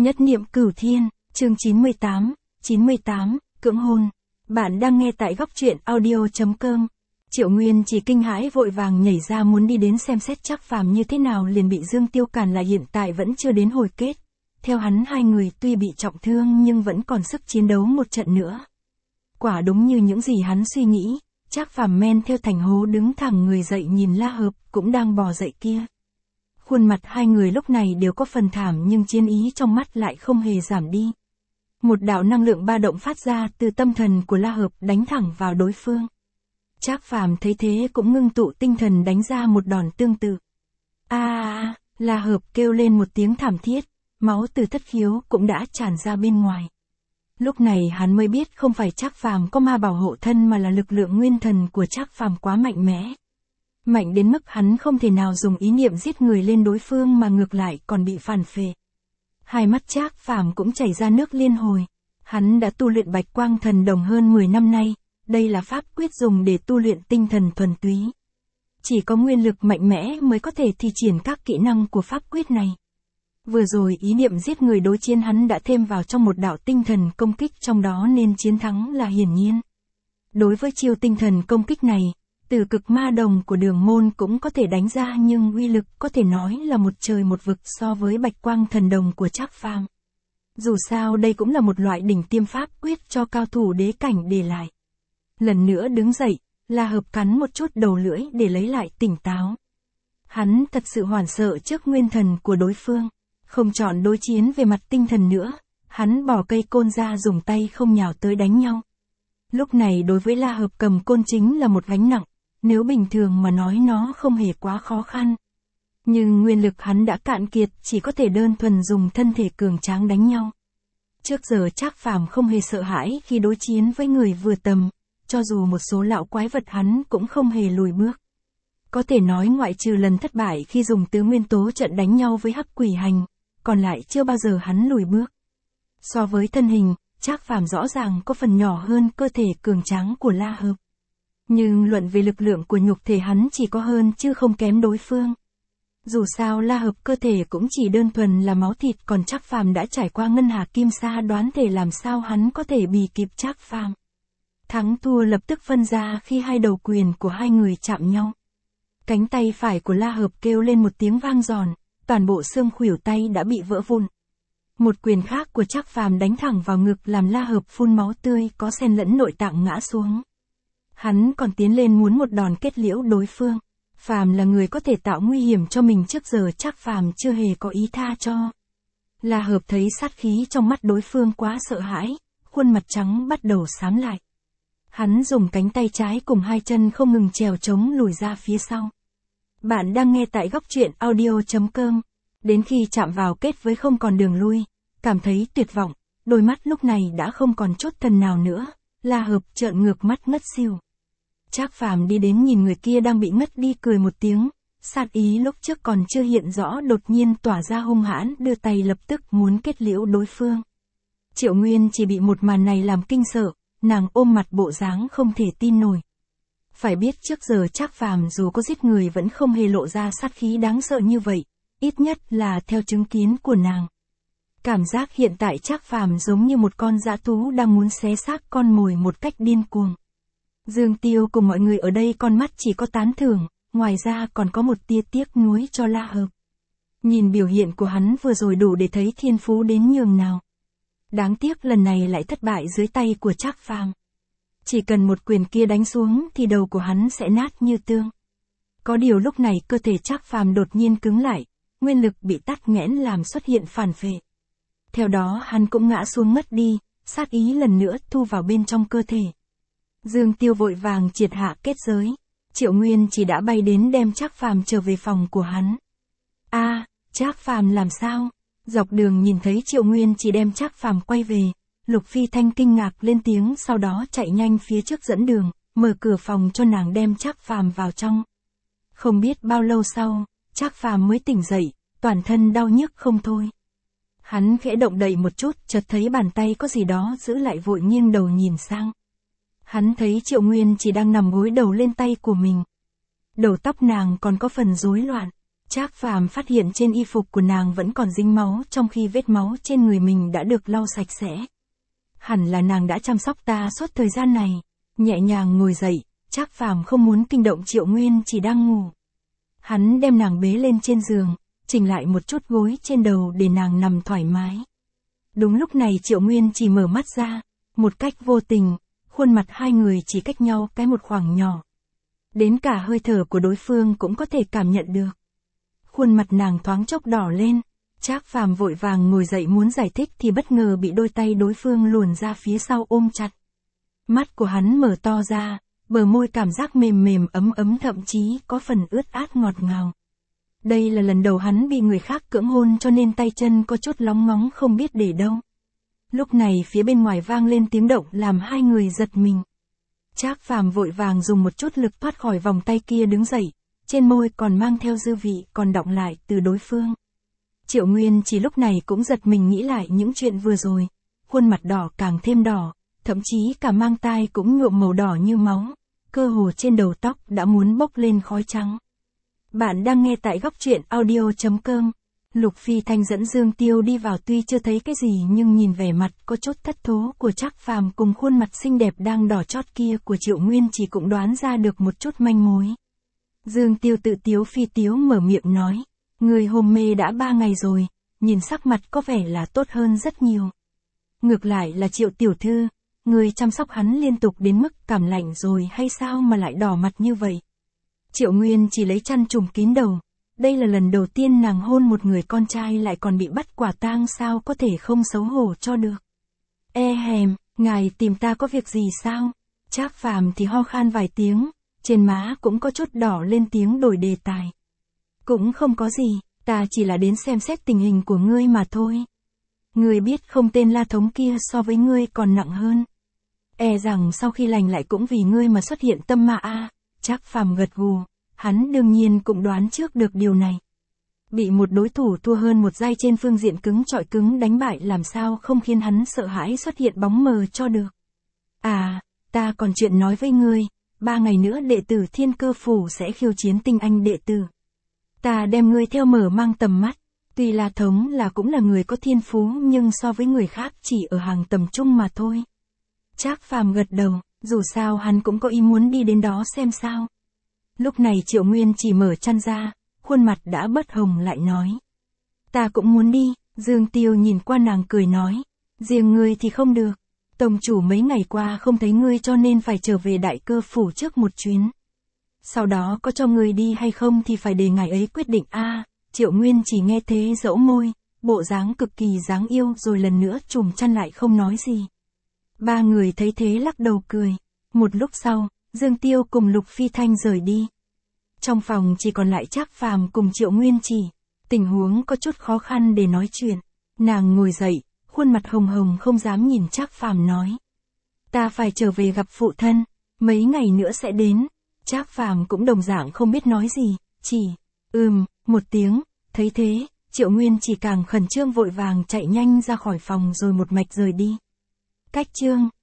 Nhất niệm cửu thiên, chương 98, cưỡng hôn. Bạn đang nghe tại góc truyện audio.com. Triệu Nguyên chỉ kinh hãi vội vàng nhảy ra muốn đi đến xem xét Trác Phàm như thế nào liền bị Dương Tiêu cản lại, hiện tại vẫn chưa đến hồi kết. Theo hắn hai người tuy bị trọng thương nhưng vẫn còn sức chiến đấu một trận nữa. Quả đúng như những gì hắn suy nghĩ, Trác Phàm men theo thành hố đứng thẳng người dậy nhìn La Hợp cũng đang bò dậy kia. Khuôn mặt hai người lúc này đều có phần thảm nhưng chiến ý trong mắt lại không hề giảm đi. Một đạo năng lượng ba động phát ra từ tâm thần của La Hợp đánh thẳng vào đối phương. Trác Phàm thấy thế cũng ngưng tụ tinh thần đánh ra một đòn tương tự. La Hợp kêu lên một tiếng thảm thiết, máu từ thất khiếu cũng đã tràn ra bên ngoài. Lúc này hắn mới biết không phải Trác Phàm có ma bảo hộ thân mà là lực lượng nguyên thần của Trác Phàm quá mạnh mẽ. Mạnh đến mức hắn không thể nào dùng ý niệm giết người lên đối phương mà ngược lại còn bị phản phệ. Hai mắt Trác Phàm cũng chảy ra nước liên hồi. Hắn đã tu luyện Bạch Quang Thần Đồng hơn 10 năm nay, đây là pháp quyết dùng để tu luyện tinh thần thuần túy. Chỉ có nguyên lực mạnh mẽ mới có thể thi triển các kỹ năng của pháp quyết này. Vừa rồi ý niệm giết người đối chiến hắn đã thêm vào trong một đạo tinh thần công kích trong đó nên chiến thắng là hiển nhiên. Đối với chiêu tinh thần công kích này, từ cực ma đồng của Đường Môn cũng có thể đánh ra nhưng uy lực có thể nói là một trời một vực so với Bạch Quang Thần Đồng của Trác Phàm. Dù sao đây cũng là một loại đỉnh tiêm pháp quyết cho cao thủ đế cảnh để lại. Lần nữa đứng dậy, La Hợp cắn một chút đầu lưỡi để lấy lại tỉnh táo. Hắn thật sự hoảng sợ trước nguyên thần của đối phương, không chọn đối chiến về mặt tinh thần nữa, hắn bỏ cây côn ra dùng tay không nhào tới đánh nhau. Lúc này đối với La Hợp cầm côn chính là một gánh nặng, nếu bình thường mà nói nó không hề quá khó khăn. Nhưng nguyên lực hắn đã cạn kiệt, chỉ có thể đơn thuần dùng thân thể cường tráng đánh nhau. Trước giờ Trác Phàm không hề sợ hãi khi đối chiến với người vừa tầm, cho dù một số lão quái vật hắn cũng không hề lùi bước. Có thể nói ngoại trừ lần thất bại khi dùng tứ nguyên tố trận đánh nhau với Hắc Quỷ Hành, còn lại chưa bao giờ hắn lùi bước. So với thân hình, Trác Phàm rõ ràng có phần nhỏ hơn cơ thể cường tráng của La Hợp. Nhưng luận về lực lượng của nhục thể hắn chỉ có hơn chứ không kém đối phương. Dù sao La Hợp cơ thể cũng chỉ đơn thuần là máu thịt, còn Trác Phàm đã trải qua ngân hà kim sa, đoán thể làm sao hắn có thể bì kịp Trác Phàm. Thắng thua lập tức phân ra khi hai đầu quyền của hai người chạm nhau. Cánh tay phải của La Hợp kêu lên một tiếng vang giòn, toàn bộ xương khuỷu tay đã bị vỡ vụn. Một quyền khác của Trác Phàm đánh thẳng vào ngực làm La Hợp phun máu tươi có xen lẫn nội tạng ngã xuống. Hắn còn tiến lên muốn một đòn kết liễu đối phương. Phàm là người có thể tạo nguy hiểm cho mình, trước giờ Trác Phàm chưa hề có ý tha cho. La Hợp thấy sát khí trong mắt đối phương quá sợ hãi, khuôn mặt trắng bắt đầu xám lại. Hắn dùng cánh tay trái cùng hai chân không ngừng trèo trống lùi ra phía sau. Bạn đang nghe tại góc truyện audio.com. Đến khi chạm vào kết với không còn đường lui, cảm thấy tuyệt vọng, đôi mắt lúc này đã không còn chút thần nào nữa, La Hợp trợn ngược mắt ngất xỉu. Trác Phàm đi đến nhìn người kia đang bị ngất đi cười một tiếng, sát ý lúc trước còn chưa hiện rõ đột nhiên tỏa ra hung hãn, đưa tay lập tức muốn kết liễu đối phương. Triệu Nguyên chỉ bị một màn này làm kinh sợ, nàng ôm mặt bộ dáng không thể tin nổi. Phải biết trước giờ Trác Phàm dù có giết người vẫn không hề lộ ra sát khí đáng sợ như vậy, ít nhất là theo chứng kiến của nàng. Cảm giác hiện tại Trác Phàm giống như một con dã thú đang muốn xé xác con mồi một cách điên cuồng. Dương Tiêu cùng mọi người ở đây con mắt chỉ có tán thưởng, ngoài ra còn có một tia tiếc nuối cho La Hợp. Nhìn biểu hiện của hắn vừa rồi đủ để thấy thiên phú đến nhường nào. Đáng tiếc lần này lại thất bại dưới tay của Trác Phàm. Chỉ cần một quyền kia đánh xuống thì đầu của hắn sẽ nát như tương. Có điều lúc này cơ thể Trác Phàm đột nhiên cứng lại, nguyên lực bị tắc nghẽn làm xuất hiện phản phệ. Theo đó hắn cũng ngã xuống mất đi, sát ý lần nữa thu vào bên trong cơ thể. Dương Tiêu vội vàng triệt hạ kết giới, Triệu Nguyên chỉ đã bay đến đem Trác Phàm trở về phòng của hắn. Trác Phàm làm sao? Dọc đường nhìn thấy Triệu Nguyên chỉ đem Trác Phàm quay về, Lục Phi Thanh kinh ngạc lên tiếng, sau đó chạy nhanh phía trước dẫn đường, mở cửa phòng cho nàng đem Trác Phàm vào trong. Không biết bao lâu sau, Trác Phàm mới tỉnh dậy, toàn thân đau nhức không thôi. Hắn khẽ động đậy một chút, chợt thấy bàn tay có gì đó giữ lại, vội nghiêng đầu nhìn sang. Hắn thấy Triệu Nguyên chỉ đang nằm gối đầu lên tay của mình. Đầu tóc nàng còn có phần rối loạn. Trác Phàm phát hiện trên y phục của nàng vẫn còn dính máu trong khi vết máu trên người mình đã được lau sạch sẽ. Hẳn là nàng đã chăm sóc ta suốt thời gian này. Nhẹ nhàng ngồi dậy, Trác Phàm không muốn kinh động Triệu Nguyên chỉ đang ngủ. Hắn đem nàng bế lên trên giường, chỉnh lại một chút gối trên đầu để nàng nằm thoải mái. Đúng lúc này Triệu Nguyên chỉ mở mắt ra, một cách vô tình, khuôn mặt hai người chỉ cách nhau cái một khoảng nhỏ. Đến cả hơi thở của đối phương cũng có thể cảm nhận được. Khuôn mặt nàng thoáng chốc đỏ lên, Trác Phàm vội vàng ngồi dậy muốn giải thích thì bất ngờ bị đôi tay đối phương luồn ra phía sau ôm chặt. Mắt của hắn mở to ra, bờ môi cảm giác mềm mềm ấm ấm thậm chí có phần ướt át ngọt ngào. Đây là lần đầu hắn bị người khác cưỡng hôn cho nên tay chân có chút lóng ngóng không biết để đâu. Lúc này phía bên ngoài vang lên tiếng động làm hai người giật mình. Trác Phàm vội vàng dùng một chút lực thoát khỏi vòng tay kia đứng dậy, trên môi còn mang theo dư vị còn đọng lại từ đối phương. Triệu Nguyên chỉ lúc này cũng giật mình nghĩ lại những chuyện vừa rồi, khuôn mặt đỏ càng thêm đỏ, thậm chí cả mang tai cũng nhuộm màu đỏ như máu, cơ hồ trên đầu tóc đã muốn bốc lên khói trắng. Bạn đang nghe tại góc truyện audio.com. Lục Phi Thanh dẫn Dương Tiêu đi vào tuy chưa thấy cái gì nhưng nhìn vẻ mặt có chút thất thố của Trác Phàm cùng khuôn mặt xinh đẹp đang đỏ chót kia của Triệu Nguyên chỉ cũng đoán ra được một chút manh mối. Dương Tiêu tự tiếu phi tiếu mở miệng nói, người hôn mê đã 3 ngày rồi, nhìn sắc mặt có vẻ là tốt hơn rất nhiều. Ngược lại là Triệu tiểu thư, người chăm sóc hắn liên tục đến mức cảm lạnh rồi hay sao mà lại đỏ mặt như vậy? Triệu Nguyên chỉ lấy chăn trùm kín đầu. Đây là lần đầu tiên nàng hôn một người con trai lại còn bị bắt quả tang, sao có thể không xấu hổ cho được. Hèm, ngài tìm ta có việc gì sao? Trác Phàm thì ho khan vài tiếng, trên má cũng có chút đỏ lên tiếng đổi đề tài. Cũng không có gì, ta chỉ là đến xem xét tình hình của ngươi mà thôi. Ngươi biết không, tên La Thống kia so với ngươi còn nặng hơn. Rằng sau khi lành lại cũng vì ngươi mà xuất hiện tâm ma a. Trác Phàm gật gù. Hắn đương nhiên cũng đoán trước được điều này. Bị một đối thủ thua hơn một giai trên phương diện cứng chọi cứng đánh bại làm sao không khiến hắn sợ hãi xuất hiện bóng mờ cho được. Ta còn chuyện nói với ngươi, 3 ngày nữa đệ tử Thiên Cơ Phủ sẽ khiêu chiến tinh anh đệ tử. Ta đem ngươi theo mở mang tầm mắt, tuy La Thống là cũng là người có thiên phú nhưng so với người khác chỉ ở hàng tầm trung mà thôi. Trác Phàm gật đầu, dù sao hắn cũng có ý muốn đi đến đó xem sao. Lúc này Triệu Nguyên chỉ mở chăn ra, khuôn mặt đã bớt hồng lại nói. Ta cũng muốn đi. Dương Tiêu nhìn qua nàng cười nói. Riêng ngươi thì không được. Tông chủ mấy ngày qua không thấy ngươi cho nên phải trở về Đại Cơ Phủ trước một chuyến. Sau đó có cho ngươi đi hay không thì phải để ngài ấy quyết định Triệu Nguyên chỉ nghe thế dẫu môi, bộ dáng cực kỳ đáng yêu rồi lần nữa trùm chăn lại không nói gì. Ba người thấy thế lắc đầu cười. Một lúc sau, Dương Tiêu cùng Lục Phi Thanh rời đi. Trong phòng chỉ còn lại Trác Phàm cùng Triệu Nguyên chỉ. Tình huống có chút khó khăn để nói chuyện. Nàng ngồi dậy, khuôn mặt hồng hồng không dám nhìn Trác Phàm nói. Ta phải trở về gặp phụ thân, mấy ngày nữa sẽ đến. Trác Phàm cũng đồng dạng không biết nói gì, chỉ, một tiếng. Thấy thế, Triệu Nguyên chỉ càng khẩn trương vội vàng chạy nhanh ra khỏi phòng rồi một mạch rời đi. Cách chương